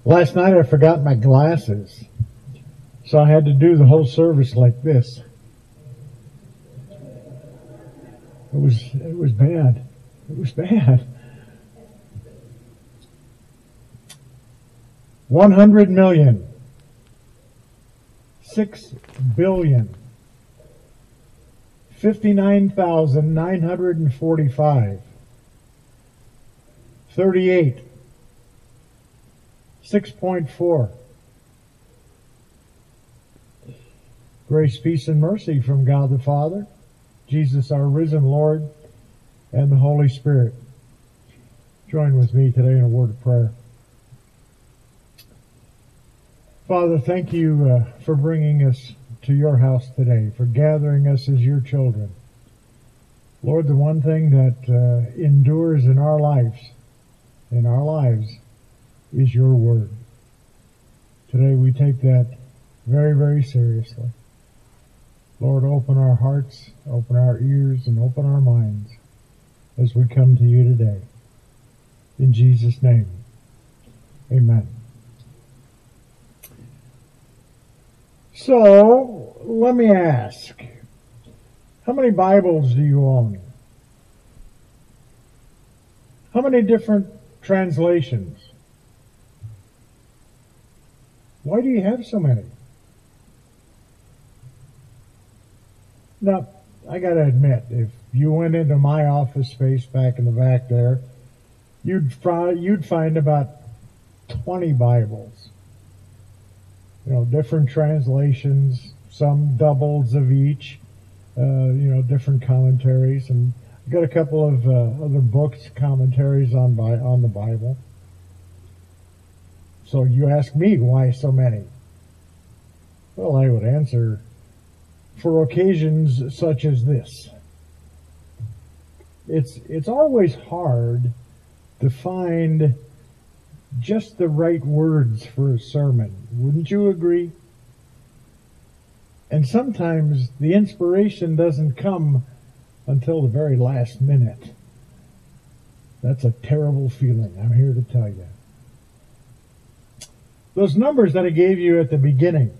Last night I forgot my glasses, so I had to do the whole service like this. It was bad. It was bad. 100 million. 6 billion. 59,945. 38. 6.4. Grace, peace, and mercy from God the Father, Jesus our risen Lord, and the Holy Spirit. Join with me today in a word of prayer. Father, thank you for bringing us to your house today, for gathering us as your children. Lord, the one thing that endures in our lives, is your word. Today we take that very, very seriously. Lord, open our hearts, open our ears, and open our minds as we come to you today. In Jesus' name, amen. So, let me ask, how many Bibles do you own? How many different translations? Why do you have so many? Now, I gotta admit, if you went into my office space back in the back there, you'd find about 20 Bibles. Different translations, some doubles of each, different commentaries, and I've got a couple of other books, commentaries on the Bible. So you ask me, why so many? Well, I would answer, for occasions such as this. It's always hard to find just the right words for a sermon. Wouldn't you agree? And sometimes the inspiration doesn't come until the very last minute. That's a terrible feeling, I'm here to tell you. Those numbers that I gave you at the beginning,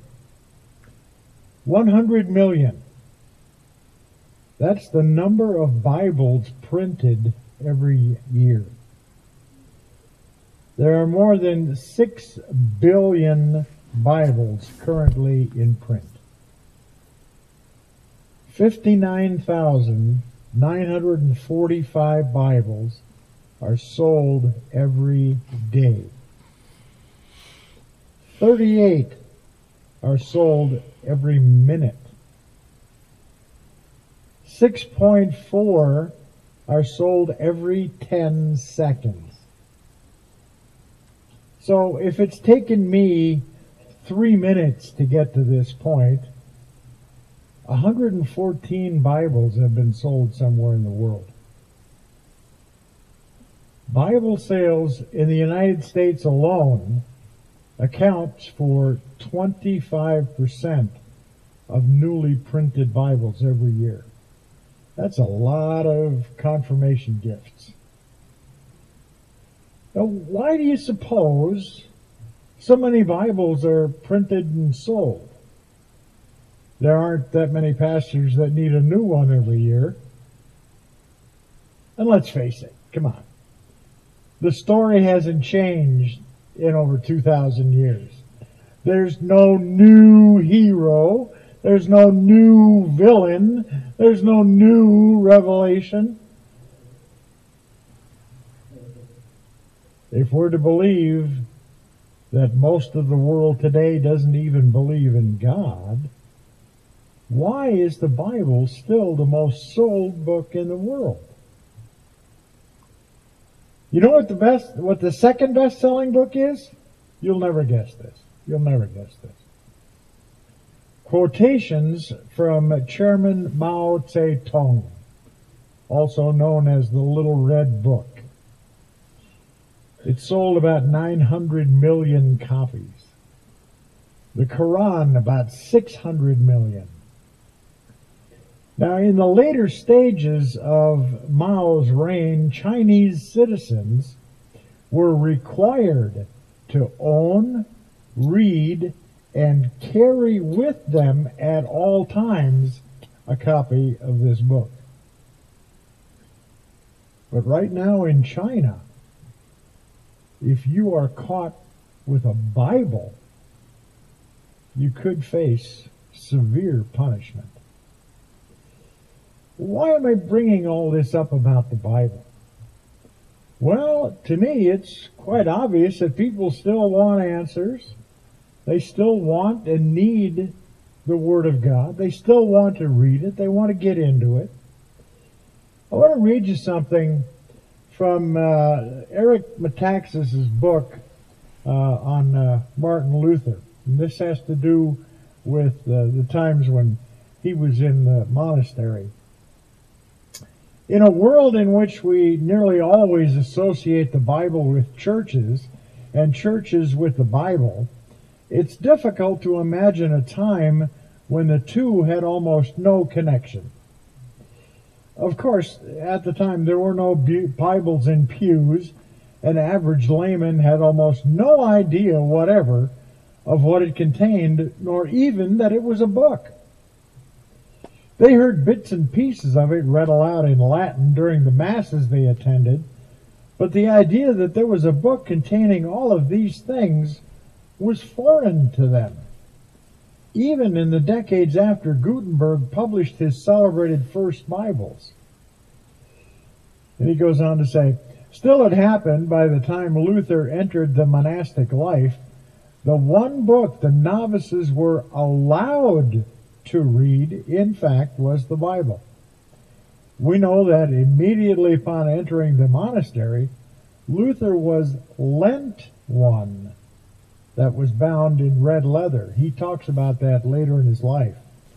100 million. That's the number of Bibles printed every year. There are more than 6 billion Bibles currently in print. 59,945 Bibles are sold every day. 38 are sold every minute. 6.4 are sold every 10 seconds. So if it's taken me 3 minutes to get to this point, 114 Bibles have been sold somewhere in the world. Bible sales in the United States alone accounts for 25% of newly printed Bibles every year. That's a lot of confirmation gifts. Now, why do you suppose so many Bibles are printed and sold? There aren't that many pastors that need a new one every year. And let's face it, come on. The story hasn't changed in over 2,000 years. There's no new hero. There's no new villain. There's no new revelation. If we're to believe that most of the world today doesn't even believe in God, why is the Bible still the most sold book in the world? You know what the second best-selling book is? You'll never guess this. You'll never guess this. Quotations from Chairman Mao Zedong, also known as the Little Red Book. It sold about 900 million copies. The Quran, about 600 million. Now, in the later stages of Mao's reign, Chinese citizens were required to own, read, and carry with them at all times a copy of this book. But right now in China, if you are caught with a Bible, you could face severe punishment. Why am I bringing all this up about the Bible? Well, to me, it's quite obvious that people still want answers. They still want and need the Word of God. They still want to read it. They want to get into it. I want to read you something from Eric Metaxas' book on Martin Luther. And this has to do with the times when he was in the monastery. In a world in which we nearly always associate the Bible with churches and churches with the Bible, it's difficult to imagine a time when the two had almost no connection. Of course, at the time there were no Bibles in pews. An average layman had almost no idea whatever of what it contained, nor even that it was a book. They heard bits and pieces of it read aloud in Latin during the masses they attended, but the idea that there was a book containing all of these things was foreign to them. Even in the decades after Gutenberg published his celebrated first Bibles. And he goes on to say, still it happened by the time Luther entered the monastic life, the one book the novices were allowed to read, in fact, was the Bible. We know that immediately upon entering the monastery, Luther was lent one that was bound in red leather. He talks about that later in his life.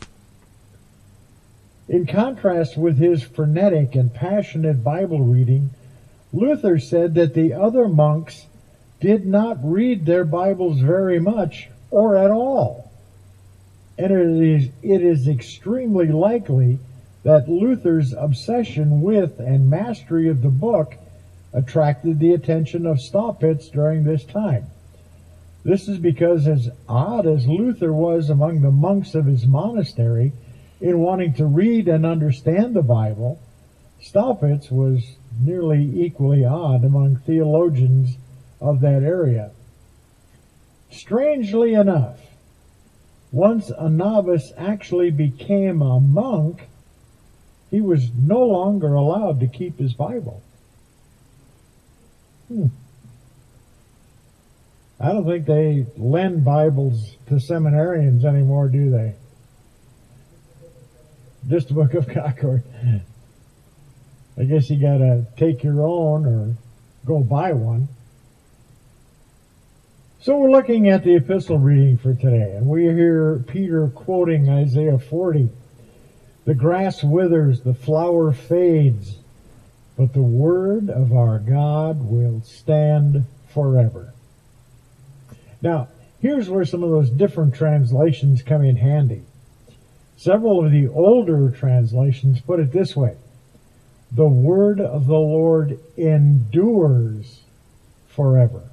In contrast with his frenetic and passionate Bible reading, Luther said that the other monks did not read their Bibles very much or at all. And it is extremely likely that Luther's obsession with and mastery of the book attracted the attention of Staupitz during this time. This is because, as odd as Luther was among the monks of his monastery in wanting to read and understand the Bible, Staupitz was nearly equally odd among theologians of that area. Strangely enough, once a novice actually became a monk, he was no longer allowed to keep his Bible. I don't think they lend Bibles to seminarians anymore, do they? Just the Book of Concord. I guess you gotta take your own or go buy one. So we're looking at the epistle reading for today, and we hear Peter quoting Isaiah 40. The grass withers, the flower fades, but the word of our God will stand forever. Now, here's where some of those different translations come in handy. Several of the older translations put it this way: the word of the Lord endures forever.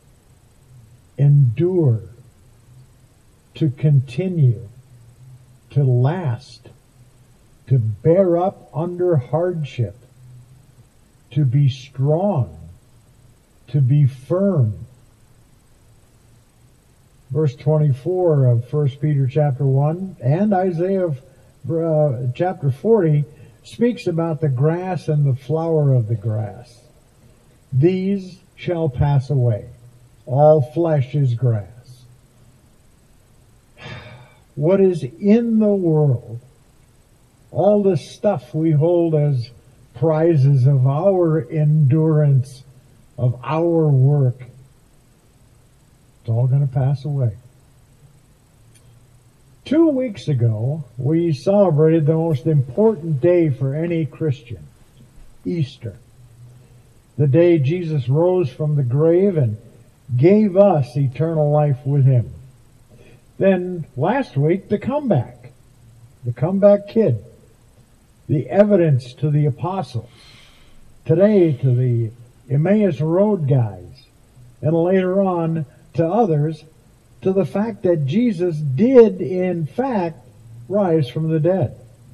Endure, to continue, to last, to bear up under hardship, to be strong, to be firm. Verse 24 of 1 Peter chapter 1 and Isaiah chapter 40 speaks about the grass and the flower of the grass. These shall pass away. All flesh is grass. What is in the world, all the stuff we hold as prizes of our endurance, of our work, it's all going to pass away. 2 weeks ago, we celebrated the most important day for any Christian, Easter. The day Jesus rose from the grave and gave us eternal life with Him. Then last week, the comeback kid, the evidence to the apostles. Today to the Emmaus Road guys, and later on to others, to the fact that Jesus did in fact rise from the dead.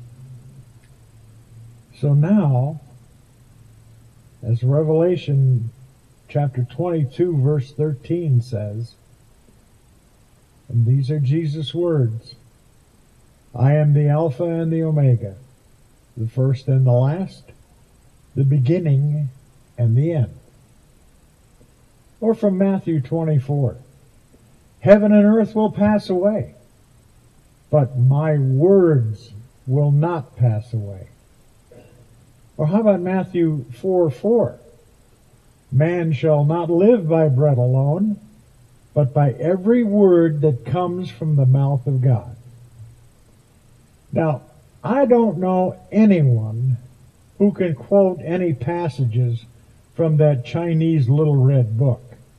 So now, as Revelation chapter 22 verse 13 says, and these are Jesus' words, I am the Alpha and the Omega, the first and the last, the beginning and the end. Or from Matthew 24, heaven and earth will pass away, but my words will not pass away. Or how about Matthew 4:4? Man shall not live by bread alone, but by every word that comes from the mouth of God. Now, I don't know anyone who can quote any passages from that Chinese little red book.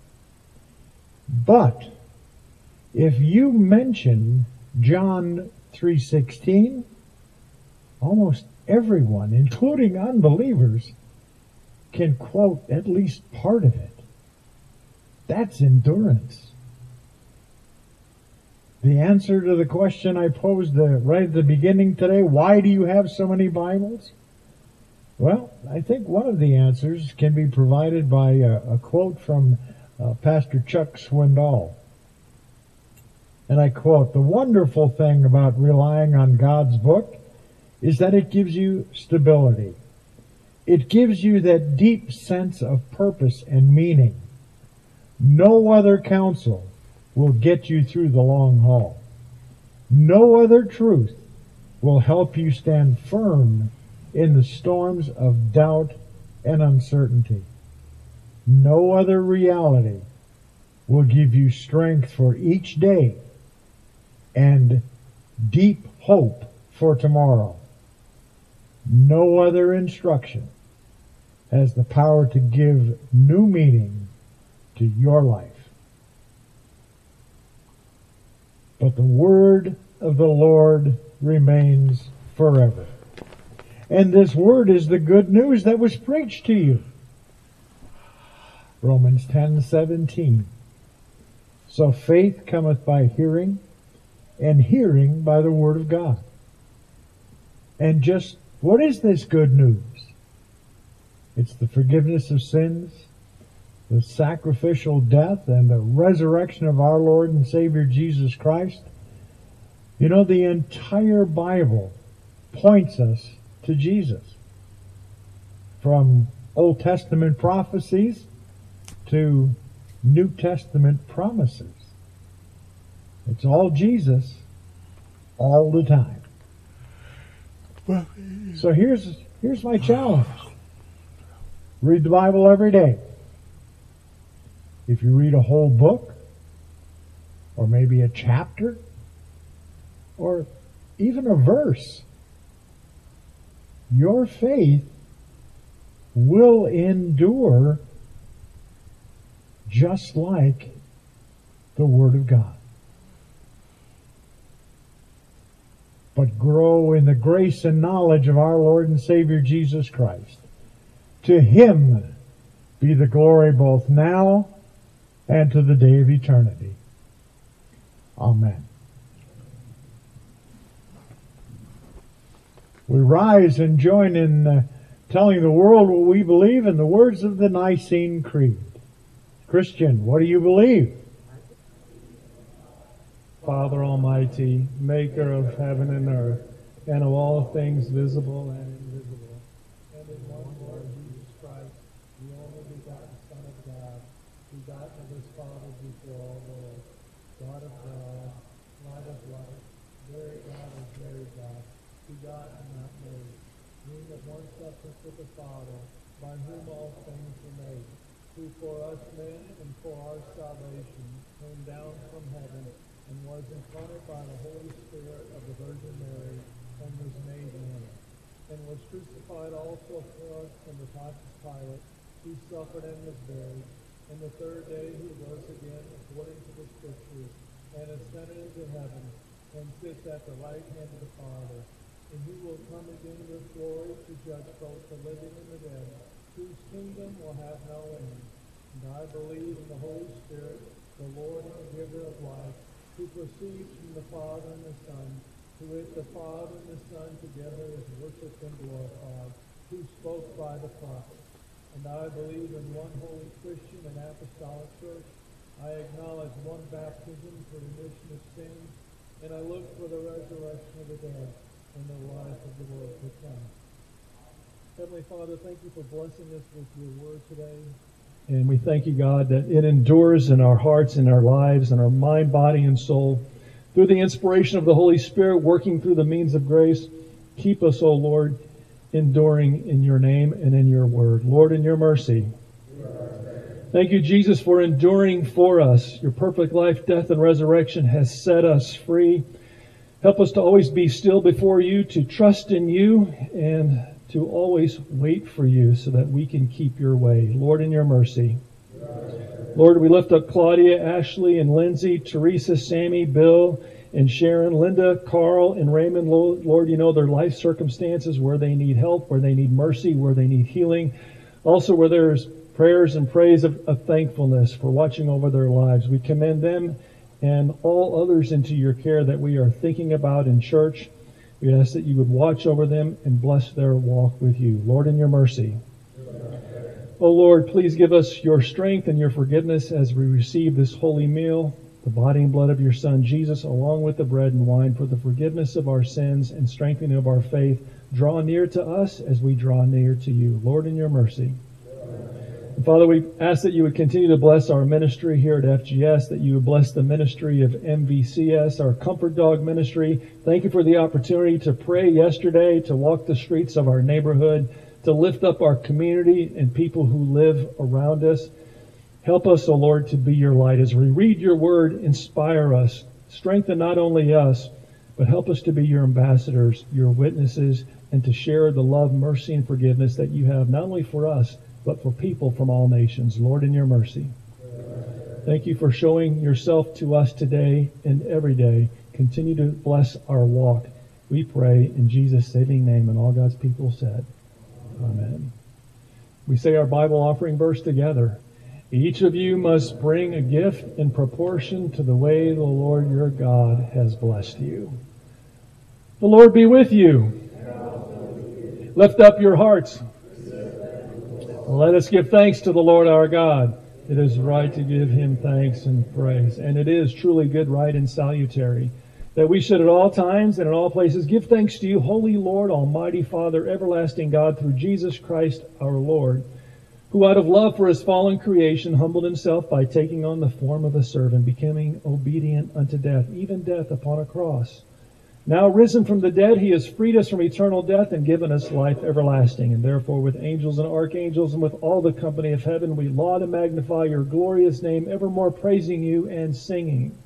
But if you mention John 3:16, almost everyone, including unbelievers, can quote at least part of it. That's endurance. The answer to the question I posed right at the beginning today, why do you have so many Bibles? Well, I think one of the answers can be provided by a quote from Pastor Chuck Swindoll. And I quote, the wonderful thing about relying on God's book is that it gives you stability. It gives you that deep sense of purpose and meaning. No other counsel will get you through the long haul. No other truth will help you stand firm in the storms of doubt and uncertainty. No other reality will give you strength for each day and deep hope for tomorrow. No other instruction has the power to give new meaning to your life. But the word of the Lord remains forever. And this word is the good news that was preached to you. Romans 10:17. So faith cometh by hearing, and hearing by the word of God. And just what is this good news? It's the forgiveness of sins, the sacrificial death, and the resurrection of our Lord and Savior Jesus Christ. You know, the entire Bible points us to Jesus. From Old Testament prophecies to New Testament promises. It's all Jesus all the time. So here's my challenge. Read the Bible every day. If you read a whole book, or maybe a chapter, or even a verse, your faith will endure just like the Word of God. But grow in the grace and knowledge of our Lord and Savior Jesus Christ. To Him be the glory both now and to the day of eternity. Amen. We rise and join in telling the world what we believe in the words of the Nicene Creed. Christian, what do you believe? Father Almighty, maker of heaven and earth, and of all things visible and invisible, and in one Lord Jesus Christ, the only begotten Son of God, begotten of His Father before all worlds, God of God, light of light, very God of very God, begotten, not made, being of one substance with the Father, by whom all things were made, who for us men and for our salvation came down from heaven, and was incarnate by the Holy Spirit of the Virgin Mary, and was made man, and was crucified also for us under Pontius Pilate, who suffered and was buried, and the third day he rose again according to the Scriptures, and ascended into heaven, and sits at the right hand of the Father, and he will come again with glory to judge both the living and the dead, whose kingdom will have no end. And I believe in the Holy Spirit, the Lord and the giver of life, who proceeds from the Father and the Son, who with the Father and the Son together is worshipped and glorified, who spoke by the prophets. And I believe in one holy Christian and apostolic church. I acknowledge one baptism for remission of sins, and I look for the resurrection of the dead and the life of the world to come. Heavenly Father, thank you for blessing us with your word today. And we thank you, God, that it endures in our hearts, in our lives, in our mind, body, and soul. Through the inspiration of the Holy Spirit, working through the means of grace, keep us, O Lord, enduring in your name and in your word. Lord, in your mercy. Thank you, Jesus, for enduring for us. Your perfect life, death, and resurrection has set us free. Help us to always be still before you, to trust in you, and to always wait for you so that we can keep your way. Lord, in your mercy. Lord, we lift up Claudia, Ashley, and Lindsay, Teresa, Sammy, Bill, and Sharon, Linda, Carl, and Raymond. Lord, you know their life circumstances, where they need help, where they need mercy, where they need healing. Also where there's prayers and praise of thankfulness for watching over their lives. We commend them and all others into your care that we are thinking about in church. We ask that you would watch over them and bless their walk with you. Lord, in your mercy. Oh Lord, please give us your strength and your forgiveness as we receive this holy meal, the body and blood of your Son, Jesus, along with the bread and wine, for the forgiveness of our sins and strengthening of our faith. Draw near to us as we draw near to you. Lord, in your mercy. And Father, we ask that you would continue to bless our ministry here at FGS, that you would bless the ministry of MVCS, our Comfort Dog ministry. Thank you for the opportunity to pray yesterday, to walk the streets of our neighborhood, to lift up our community and people who live around us. Help us, O Lord, to be your light. As we read your word, inspire us. Strengthen not only us, but help us to be your ambassadors, your witnesses, and to share the love, mercy, and forgiveness that you have not only for us, but for people from all nations. Lord, in your mercy. Thank you for showing yourself to us today and every day. Continue to bless our walk. We pray in Jesus' saving name, and all God's people said, Amen. We say our Bible offering verse together. Each of you must bring a gift in proportion to the way the Lord your God has blessed you. The Lord be with you. Lift up your hearts. Let us give thanks to the Lord our God. It is right to give him thanks and praise. And it is truly good, right, and salutary that we should at all times and in all places give thanks to you, Holy Lord, Almighty Father, everlasting God, through Jesus Christ our Lord, who out of love for his fallen creation humbled himself by taking on the form of a servant, becoming obedient unto death, even death upon a cross. Now risen from the dead, he has freed us from eternal death and given us life everlasting. And therefore with angels and archangels and with all the company of heaven, we laud and magnify your glorious name, evermore praising you and singing.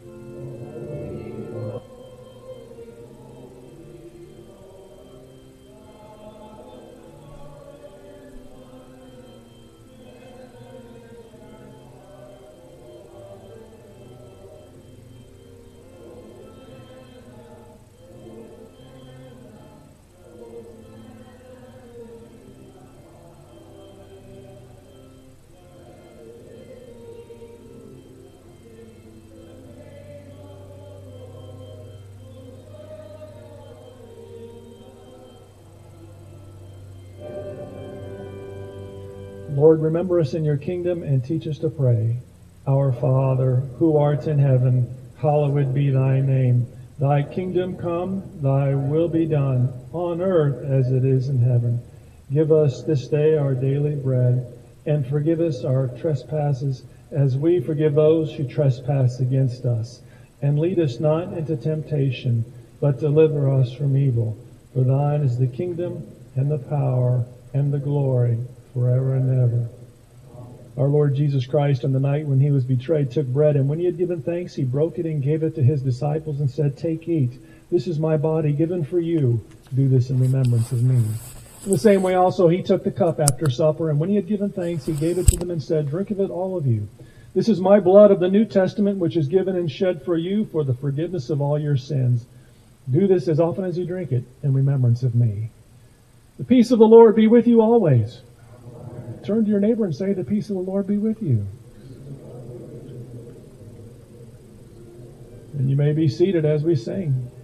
Lord, remember us in your kingdom and teach us to pray. Our Father, who art in heaven, hallowed be thy name. Thy kingdom come, thy will be done, on earth as it is in heaven. Give us this day our daily bread, and forgive us our trespasses, as we forgive those who trespass against us. And lead us not into temptation, but deliver us from evil. For thine is the kingdom, and the power, and the glory, forever and ever. Our Lord Jesus Christ, on the night when he was betrayed, took bread, and when he had given thanks, he broke it and gave it to his disciples and said, "Take, eat. This is my body given for you. Do this in remembrance of me." In the same way also he took the cup after supper, and when he had given thanks, he gave it to them and said, "Drink of it, all of you. This is my blood of the New Testament, which is given and shed for you for the forgiveness of all your sins. Do this as often as you drink it in remembrance of me." The peace of the Lord be with you always. turn to your neighbor and say, the peace of the Lord be with you. And you may be seated as we sing.